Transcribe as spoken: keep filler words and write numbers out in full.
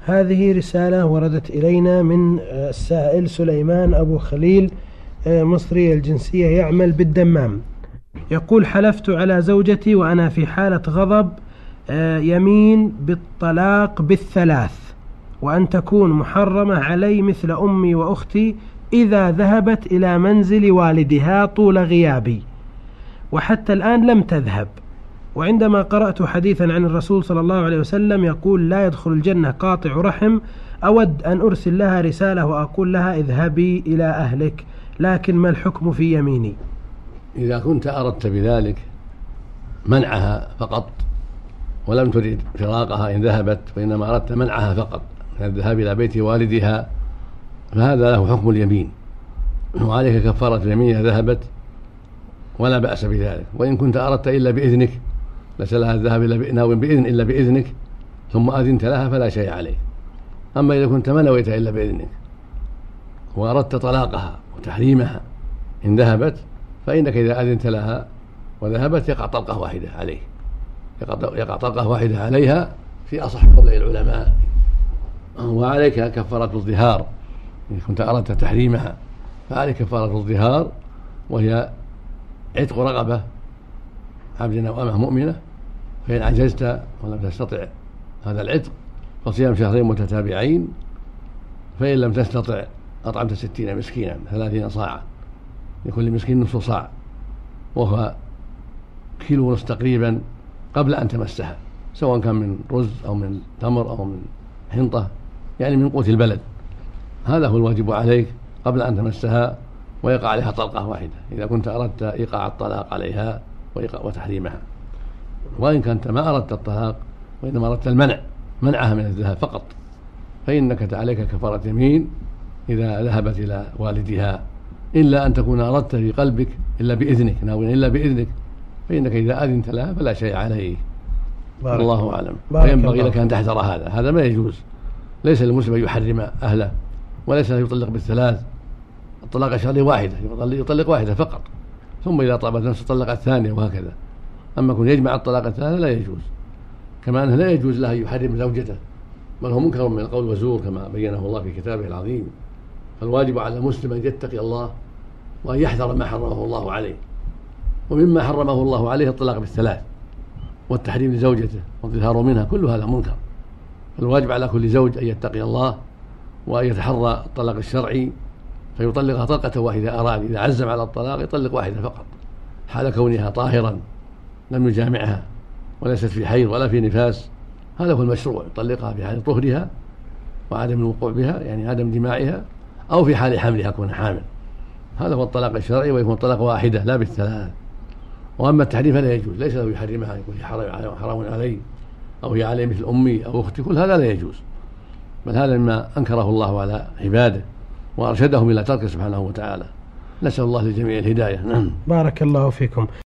هذه رسالة وردت إلينا من السائل سليمان أبو خليل، مصري الجنسية، يعمل بالدمام. يقول: حلفت على زوجتي وأنا في حالة غضب يمين بالطلاق بالثلاث، وأن تكون محرمة علي مثل أمي وأختي إذا ذهبت إلى منزل والدها طول غيابي، وحتى الآن لم تذهب. وعندما قرأت حديثا عن الرسول صلى الله عليه وسلم يقول: لا يدخل الجنة قاطع رحم، أود أن أرسل لها رسالة وأقول لها اذهبي إلى أهلك، لكن ما الحكم في يميني؟ إذا كنت أردت بذلك منعها فقط ولم تريد فراقها إن ذهبت، وإنما أردت منعها فقط من الذهاب إلى بيت والدها، فهذا له حكم اليمين، وعليك كفارة اليمين إذا ذهبت، ولا بأس بذلك. وإن كنت أردت إلا بإذنك، ليس لها الذهاب إلا ناو بإذن إلا بإذنك ثم أذنت لها فلا شيء عليك. أما إذا كنت ما نويت إلا بإذنك وأردت طلاقها وتحريمها إن ذهبت، فإنك إذا أذنت لها وذهبت يقع طلقة واحدة عليه، يقع طلقة واحدة عليها في أصح قول العلماء. وعليك كفارة الظهار إن كنت أردت تحريمها، فعليك كفارة الظهار، وهي عتق رقبة عبد أو أمة مؤمنة، فإن عجزت ولم تستطع هذا العتق فصيام شهرين متتابعين، فإن لم تستطع أطعمت ستين مسكينا ثلاثين صاعا، لكل مسكين نصف صاع، وهو كيلو ونصف تقريبا قبل أن تمسها، سواء كان من رز أو من تمر أو من حنطة، يعني من قوت البلد. هذا هو الواجب عليك قبل أن تمسها، ويقع عليها طلقة واحدة إذا كنت أردت إيقاع الطلاق عليها وتحريمها. وإن كنت ما أردت الطلاق وإنما أردت المنع منعها من الذهاب فقط، فإنك عليك كفارة يمين إذا ذهبت إلى والدها، إلا أن تكون أردت في قلبك إلا بإذنك، ناويا إلا بإذنك، فإنك إذا أذنت لها فلا شيء عليه. الله أعلم. فينبغي لك أن تحذر هذا، هذا ما يجوز. ليس للمسلم أن يحرم أهله، وليس يطلق بالثلاث. الطلاق الشرعي واحدة، يطلق واحدة فقط، ثم إذا طابت نفسه طلق الثانية، وهكذا. أما كن يجمع الطلاق الثانية لا يجوز. كما أنه لا يجوز له أن يحرم زوجته، بل هو منكر من القول وزور كما بينه الله في كتابه العظيم. فالواجب على المسلم أن يتقي الله وأن يحذر ما حرمه الله عليه. ومما حرمه الله عليه الطلاق بالثلاث والتحريم لزوجته والظهار منها، كل هذا منكر. فالواجب على كل زوج أن يتقي الله وأن يتحرى الطلاق الشرعي، فيطلقها طلقة واحدة أراد. إذا عزم على الطلاق يطلق واحدة فقط، حال كونها طاهرا لم يجامعها وليست في حيض ولا في نفاس، هذا هو المشروع، يطلقها في حال طهرها وعدم الوقوع بها، يعني عدم جماعها، أو في حال حملها كون حامل. هذا هو الطلاق الشرعي، ويكون طلاق واحدة لا بالثلاث. وأما التحريم فلا يجوز، ليس له يحرمها يكون حرام عليه أو هي عليه مثل أمي أو أختي، كل هذا لا يجوز، بل هذا مما أنكره الله على عباده وأرشدهم إلى تركه سبحانه وتعالى. نسأل الله للجميع الهداية. نعم. بارك الله فيكم.